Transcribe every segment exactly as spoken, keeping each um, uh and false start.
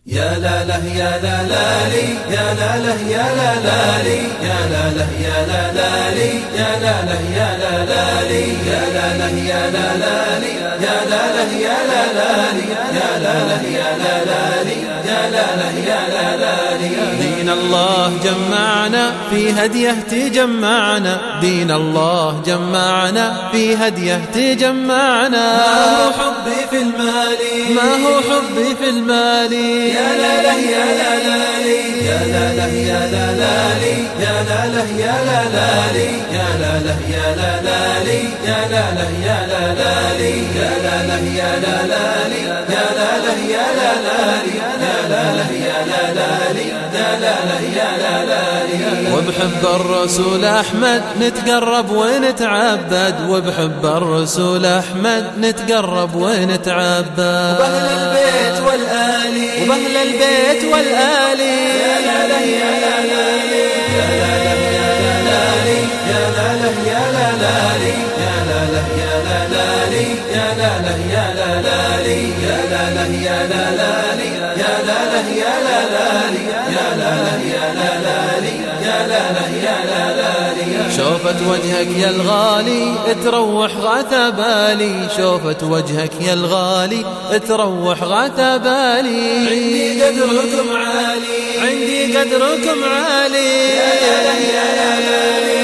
يا لا له يا لا لا لي يا لا له يا لا لا لي يا لا له يا لا لا لي يا لا له يا لا لا لي يا لا له يا لا لا لي يا لا له يا لا لا لي يا لا له يا لا لا لي يا لا له يا لا لا لي. دين الله جمعنا في هديه تجمعنا، دين الله جمعنا في هديه تجمعنا. ما هو حبي في المال، ما هو حبي في المال، يا لا له يا لا لا لي يا لا له يا لا لا لي يا لا له يا لا لا لي يا لا له يا لا لا لي يا لا له يا لا لا لي يا لا له يا لا لا لي يا لا له يا لا لا لي يا لا له يا لا لا لي يا لا له يا لا لا لي. وبحب الرسول أحمد نتقرب ونتعبد، وبحب الرسول أحمد نتقرب ونتعبد، وبأهل البيت والآلي وبأهل البيت والآلي يا لا له يا لا لا لي يا لا له يا لا لا لي يا لا له يا لا لا لي يا لا له يا لا لا لي يا لا له يا لا لا لي يا لا له يا لا لا لي يا لا له يا لا لا لي يا لا له يا لا لا لي يا لا له يا لا لا لي. شوفت وجهك يا الغالي تروح غثى بالي، شوفت وجهك يا الغالي تروح غثى بالي. عندي قدركم عالي، عندي قدركم عالي يا لا له يا لا لا لي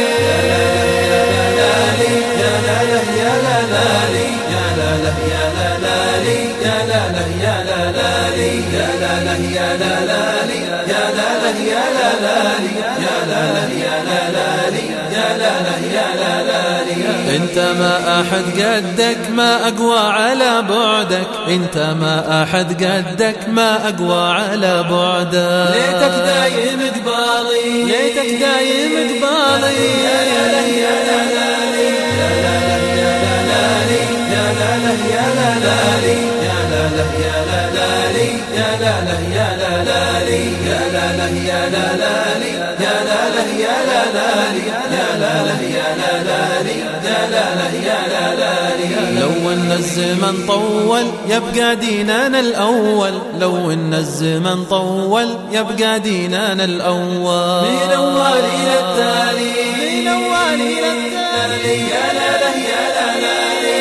يا لا له يا لا لا لي يا لا له يا لا لا لي يا لا له يا لا لا لي يا لا له يا لا لا لي يا لا له يا لا لا لي يا لا له يا لا لا لي يا لا له يا لا لا لي. انت ما احد قدك ما اقوى على بعدك، انت ما احد قدك ما اقوى على بعدك. ليتك دايم قبالي، ليتك دايم قبالي يا لا له يا لا لا لي يا لا له يا لا لا لي يا لا له يا لا لا لي يا لا له يا لا لا لي يا لا له يا لا لا لي يا لا له يا لا لا لي يا لا له يا لا لا لي يا لا له يا لا لا لي يا لا له يا لا لا لي. لو ان الزمن طول يبقى ديننا الاول، لو ان الزمن طول يبقى ديننا الاول. من أول إلى التالي، من أول إلى التالي يا لا له يا لا لا لي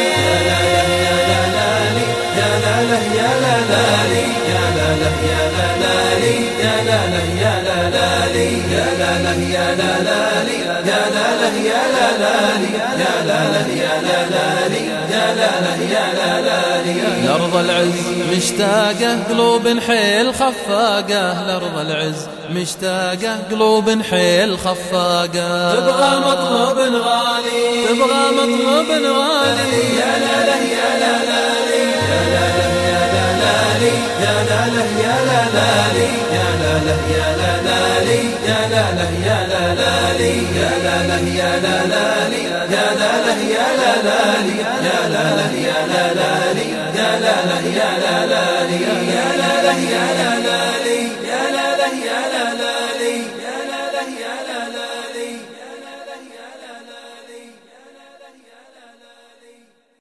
يا لا له يا لا لا لي يا لا له يا لا لا لي يا لا له يا لا لا لي يا لا له يا لا لا لي يا لا له يا لا لا لي يا لا له يا لا لا لي يا لا له يا لا لا لي. لأرض العز مشتاقة قلوب حيل خفاقة، لأرض العز مشتاقة قلوب حيل خفاقة. تبغى مطلوب غالي، تبغى مطلوب غالي يا لا له يا لا لا لي يا لا له يا لا لا لي يا لا له يا لا لا لي يا لا له يا لا لا لي يا لا له يا لا لا لي يا لا له يا لا لا لي يا لا له يا لا لا لي يا لا له يا لا لا لي يا لا له يا لا لا لي يا لا له يا لا